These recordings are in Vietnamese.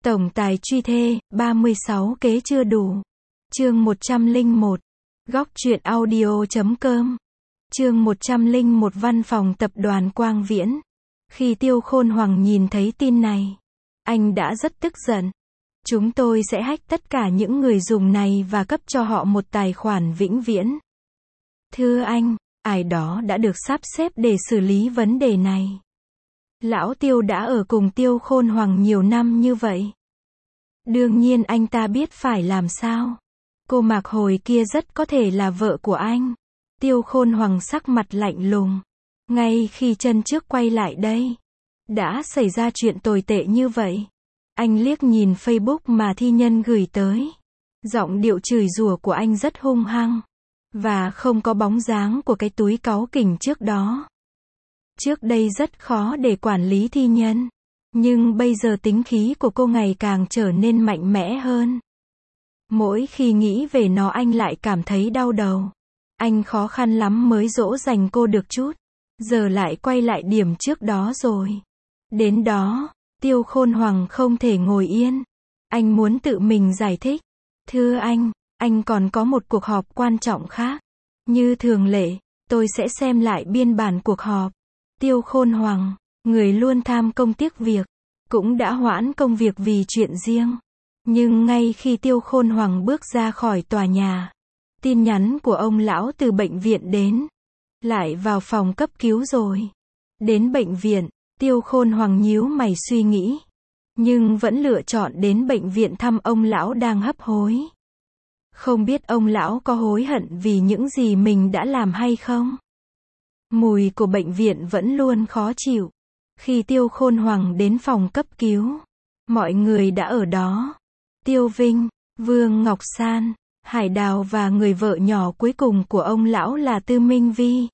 Tổng tài truy thê, 36 kế chưa đủ. Chương 101. Góc truyện audio.com. Chương 101. Văn phòng tập đoàn Quang Viễn. Khi Tiêu Khôn Hoàng nhìn thấy tin này, anh đã rất tức giận. Chúng tôi sẽ hack tất cả những người dùng này và cấp cho họ một tài khoản vĩnh viễn. Thưa anh, ai đó đã được sắp xếp để xử lý vấn đề này. Lão Tiêu đã ở cùng Tiêu Khôn Hoàng nhiều năm như vậy. Đương nhiên anh ta biết phải làm sao. Cô Mạc hồi kia rất có thể là vợ của anh. Tiêu Khôn Hoàng sắc mặt lạnh lùng. Ngay khi chân trước quay lại đây, đã xảy ra chuyện tồi tệ như vậy. Anh liếc nhìn Facebook mà thi nhân gửi tới. Giọng điệu chửi rủa của anh rất hung hăng. Và không có bóng dáng của cái túi cáu kỉnh trước đó. Trước đây rất khó để quản lý thi nhân. Nhưng bây giờ tính khí của cô ngày càng trở nên mạnh mẽ hơn. Mỗi khi nghĩ về nó anh lại cảm thấy đau đầu. Anh khó khăn lắm mới dỗ dành cô được chút. Giờ lại quay lại điểm trước đó rồi. Đến đó, Tiêu Khôn Hoàng không thể ngồi yên. Anh muốn tự mình giải thích. Thưa anh còn có một cuộc họp quan trọng khác. Như thường lệ, tôi sẽ xem lại biên bản cuộc họp. Tiêu Khôn Hoàng, người luôn tham công tiếc việc, cũng đã hoãn công việc vì chuyện riêng. Nhưng ngay khi Tiêu Khôn Hoàng bước ra khỏi tòa nhà, tin nhắn của ông lão từ bệnh viện đến. Lại vào phòng cấp cứu rồi. Đến bệnh viện, Tiêu Khôn Hoàng nhíu mày suy nghĩ. Nhưng vẫn lựa chọn đến bệnh viện thăm ông lão đang hấp hối. Không biết ông lão có hối hận vì những gì mình đã làm hay không? Mùi của bệnh viện vẫn luôn khó chịu. Khi Tiêu Khôn Hoàng đến phòng cấp cứu, mọi người đã ở đó. Tiêu Vinh, Vương Ngọc San, Hải Đào và người vợ nhỏ cuối cùng của ông lão là Tư Minh Vi.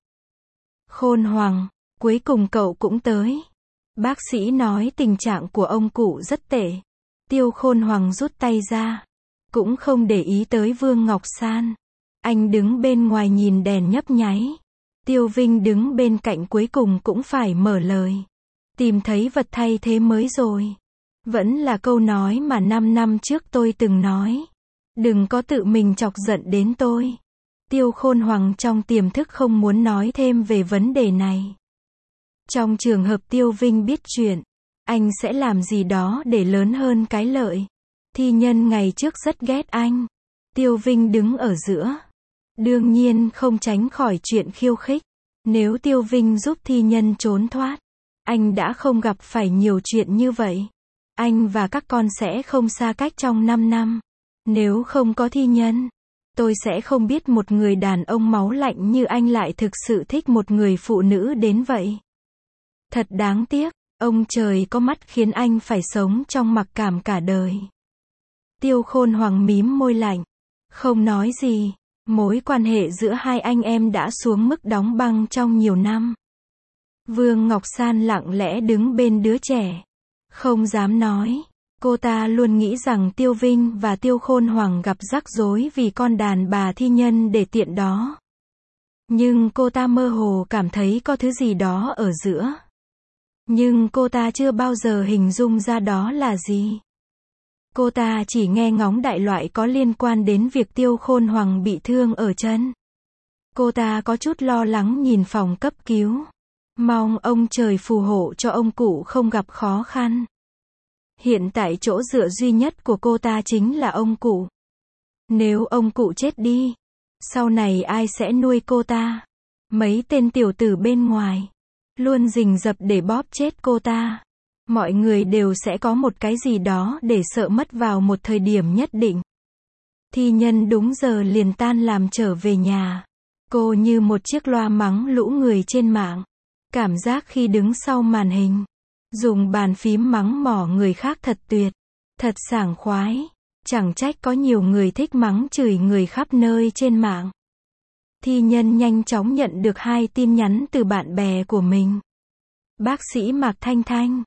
Khôn Hoàng, cuối cùng cậu cũng tới. Bác sĩ nói tình trạng của ông cụ rất tệ. Tiêu Khôn Hoàng rút tay ra. Cũng không để ý tới Vương Ngọc San. Anh đứng bên ngoài nhìn đèn nhấp nháy. Tiêu Vinh đứng bên cạnh cuối cùng cũng phải mở lời. Tìm thấy vật thay thế mới rồi. Vẫn là câu nói mà 5 năm trước tôi từng nói. Đừng có tự mình chọc giận đến tôi. Tiêu Khôn Hoàng trong tiềm thức không muốn nói thêm về vấn đề này. Trong trường hợp Tiêu Vinh biết chuyện, anh sẽ làm gì đó để lớn hơn cái lợi. Thi nhân ngày trước rất ghét anh. Tiêu Vinh đứng ở giữa. Đương nhiên không tránh khỏi chuyện khiêu khích. Nếu Tiêu Vinh giúp thi nhân trốn thoát, anh đã không gặp phải nhiều chuyện như vậy. Anh và các con sẽ không xa cách trong 5 năm. Nếu không có thi nhân, tôi sẽ không biết một người đàn ông máu lạnh như anh lại thực sự thích một người phụ nữ đến vậy. Thật đáng tiếc, ông trời có mắt khiến anh phải sống trong mặc cảm cả đời. Tiêu Khôn Hoàng mím môi lạnh, không nói gì. Mối quan hệ giữa hai anh em đã xuống mức đóng băng trong nhiều năm. Vương Ngọc San lặng lẽ đứng bên đứa trẻ. Không dám nói. Cô ta luôn nghĩ rằng Tiêu Vinh và Tiêu Khôn Hoàng gặp rắc rối vì con đàn bà thi nhân để tiện đó. Nhưng cô ta mơ hồ cảm thấy có thứ gì đó ở giữa. Nhưng cô ta chưa bao giờ hình dung ra đó là gì. Cô ta chỉ nghe ngóng đại loại có liên quan đến việc Tiêu Khôn Hoàng bị thương ở chân. Cô ta có chút lo lắng nhìn phòng cấp cứu. Mong ông trời phù hộ cho ông cụ không gặp khó khăn. Hiện tại chỗ dựa duy nhất của cô ta chính là ông cụ. Nếu ông cụ chết đi, sau này ai sẽ nuôi cô ta? Mấy tên tiểu tử bên ngoài luôn rình rập để bóp chết cô ta. Mọi người đều sẽ có một cái gì đó để sợ mất vào một thời điểm nhất định. Thi nhân đúng giờ liền tan làm trở về nhà. Cô như một chiếc loa mắng lũ người trên mạng. Cảm giác khi đứng sau màn hình, dùng bàn phím mắng mỏ người khác thật tuyệt, thật sảng khoái. Chẳng trách có nhiều người thích mắng chửi người khắp nơi trên mạng. Thi nhân nhanh chóng nhận được 2 tin nhắn từ bạn bè của mình. Bác sĩ Mạc Thanh Thanh.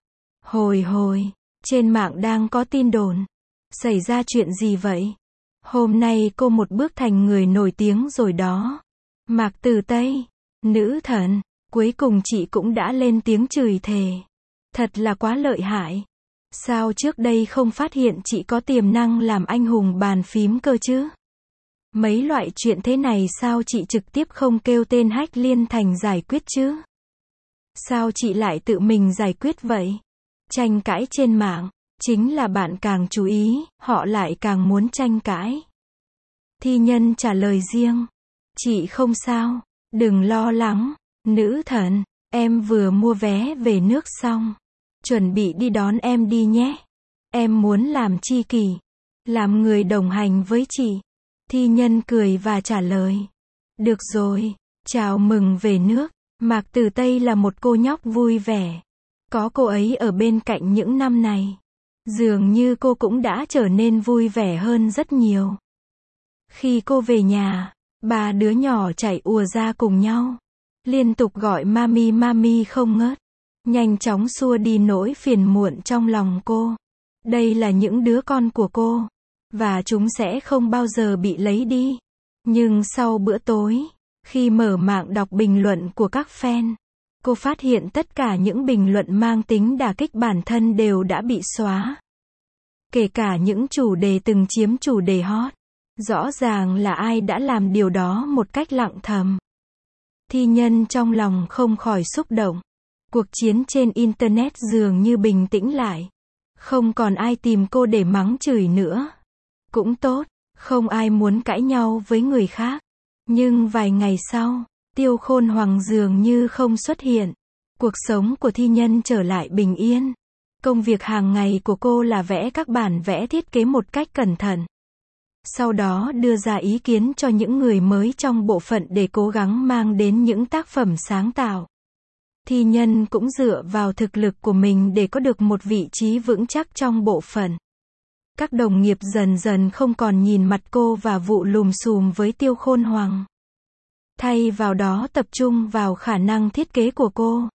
Hồi, trên mạng đang có tin đồn. Xảy ra chuyện gì vậy? Hôm nay cô một bước thành người nổi tiếng rồi đó. Mạc Từ Tây, nữ thần, cuối cùng chị cũng đã lên tiếng chửi thề. Thật là quá lợi hại. Sao trước đây không phát hiện chị có tiềm năng làm anh hùng bàn phím cơ chứ? Mấy loại chuyện thế này sao chị trực tiếp không kêu tên Hách Liên Thành giải quyết chứ? Sao chị lại tự mình giải quyết vậy? Tranh cãi trên mạng, chính là bạn càng chú ý, họ lại càng muốn tranh cãi. Thi Nhân trả lời riêng. Chị không sao, đừng lo lắng, nữ thần, em vừa mua vé về nước xong. Chuẩn bị đi đón em đi nhé. Em muốn làm tri kỷ, làm người đồng hành với chị. Thi Nhân cười và trả lời. Được rồi, chào mừng về nước. Mạc Tử Tây là một cô nhóc vui vẻ. Có cô ấy ở bên cạnh những năm này, dường như cô cũng đã trở nên vui vẻ hơn rất nhiều. Khi cô về nhà, ba đứa nhỏ chạy ùa ra cùng nhau, liên tục gọi mami mami không ngớt, nhanh chóng xua đi nỗi phiền muộn trong lòng cô. Đây là những đứa con của cô, và chúng sẽ không bao giờ bị lấy đi. Nhưng sau bữa tối, khi mở mạng đọc bình luận của các fan, cô phát hiện tất cả những bình luận mang tính đả kích bản thân đều đã bị xóa. Kể cả những chủ đề từng chiếm chủ đề hot. Rõ ràng là ai đã làm điều đó một cách lặng thầm. Thi Nhân trong lòng không khỏi xúc động. Cuộc chiến trên Internet dường như bình tĩnh lại. Không còn ai tìm cô để mắng chửi nữa. Cũng tốt, không ai muốn cãi nhau với người khác. Nhưng vài ngày sau, Tiêu Khôn Hoàng dường như không xuất hiện. Cuộc sống của Thi Nhân trở lại bình yên. Công việc hàng ngày của cô là vẽ các bản vẽ thiết kế một cách cẩn thận. Sau đó đưa ra ý kiến cho những người mới trong bộ phận để cố gắng mang đến những tác phẩm sáng tạo. Thi Nhân cũng dựa vào thực lực của mình để có được một vị trí vững chắc trong bộ phận. Các đồng nghiệp dần dần không còn nhìn mặt cô và vụ lùm xùm với Tiêu Khôn Hoàng. Thay vào đó tập trung vào khả năng thiết kế của cô.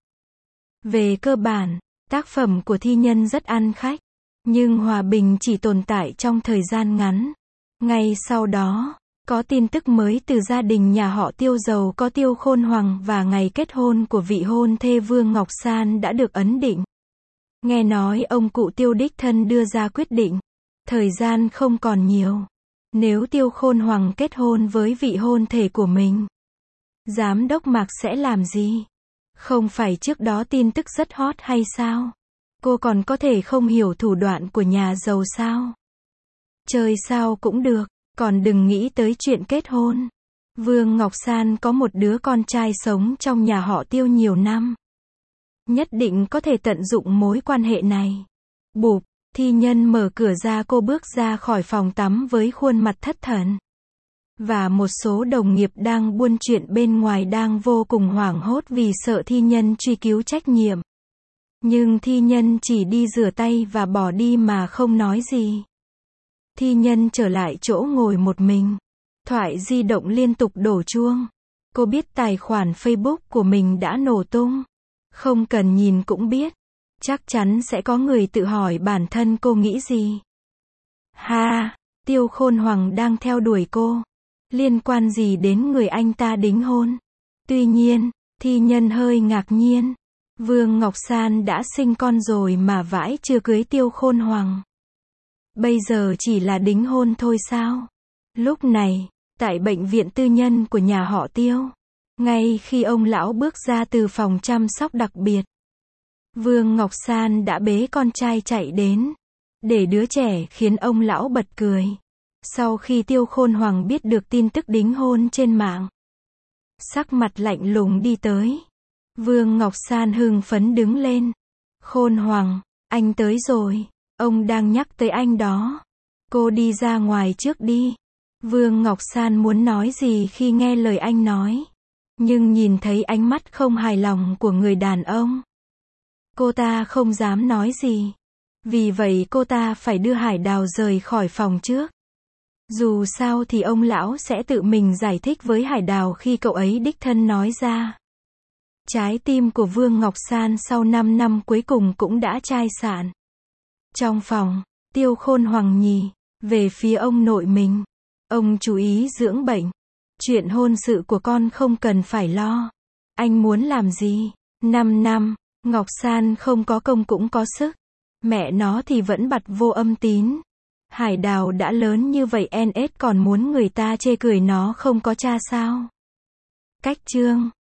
Về cơ bản, tác phẩm của Thi Nhân rất ăn khách. Nhưng hòa bình chỉ tồn tại trong thời gian ngắn. Ngay sau đó, có tin tức mới từ gia đình nhà họ Tiêu giàu có Tiêu Khôn Hoàng và ngày kết hôn của vị hôn thê Vương Ngọc San đã được ấn định. Nghe nói ông cụ Tiêu đích thân đưa ra quyết định. Thời gian không còn nhiều. Nếu Tiêu Khôn Hoàng kết hôn với vị hôn thê của mình, Giám đốc Mạc sẽ làm gì? Không phải trước đó tin tức rất hot hay sao? Cô còn có thể không hiểu thủ đoạn của nhà giàu sao? Chơi sao cũng được, còn đừng nghĩ tới chuyện kết hôn. Vương Ngọc San có một đứa con trai sống trong nhà họ Tiêu nhiều năm. Nhất định có thể tận dụng mối quan hệ này. Bụp, Thi Nhân mở cửa ra, cô bước ra khỏi phòng tắm với khuôn mặt thất thần. Và một số đồng nghiệp đang buôn chuyện bên ngoài đang vô cùng hoảng hốt vì sợ Thi Nhân truy cứu trách nhiệm. Nhưng Thi Nhân chỉ đi rửa tay và bỏ đi mà không nói gì. Thi Nhân trở lại chỗ ngồi một mình. Thoại di động liên tục đổ chuông. Cô biết tài khoản Facebook của mình đã nổ tung. Không cần nhìn cũng biết. Chắc chắn sẽ có người tự hỏi bản thân cô nghĩ gì. Ha, Tiêu Khôn Hoàng đang theo đuổi cô. Liên quan gì đến người anh ta đính hôn? Tuy nhiên, Thi Nhân hơi ngạc nhiên. Vương Ngọc San đã sinh con rồi mà vãi chưa cưới Tiêu Khôn Hoàng. Bây giờ chỉ là đính hôn thôi sao? Lúc này, tại bệnh viện tư nhân của nhà họ Tiêu, ngay khi ông lão bước ra từ phòng chăm sóc đặc biệt, Vương Ngọc San đã bế con trai chạy đến. Để đứa trẻ khiến ông lão bật cười. Sau khi Tiêu Khôn Hoàng biết được tin tức đính hôn trên mạng, sắc mặt lạnh lùng đi tới. Vương Ngọc San hưng phấn đứng lên. Khôn Hoàng, anh tới rồi. Ông đang nhắc tới anh đó. Cô đi ra ngoài trước đi. Vương Ngọc San muốn nói gì khi nghe lời anh nói. Nhưng nhìn thấy ánh mắt không hài lòng của người đàn ông, cô ta không dám nói gì. Vì vậy cô ta phải đưa Hải Đào rời khỏi phòng trước. Dù sao thì ông lão sẽ tự mình giải thích với Hải Đào khi cậu ấy đích thân nói ra. Trái tim của Vương Ngọc San sau 5 năm cuối cùng cũng đã chai sạn. Trong phòng, Tiêu Khôn Hoàng nhì về phía ông nội mình. Ông chú ý dưỡng bệnh. Chuyện hôn sự của con không cần phải lo. Anh muốn làm gì? 5 năm, Ngọc San không có công cũng có sức. Mẹ nó thì vẫn bật vô âm tín. Hải Đào đã lớn như vậy NS còn muốn người ta chê cười nó không có cha sao? Cách chương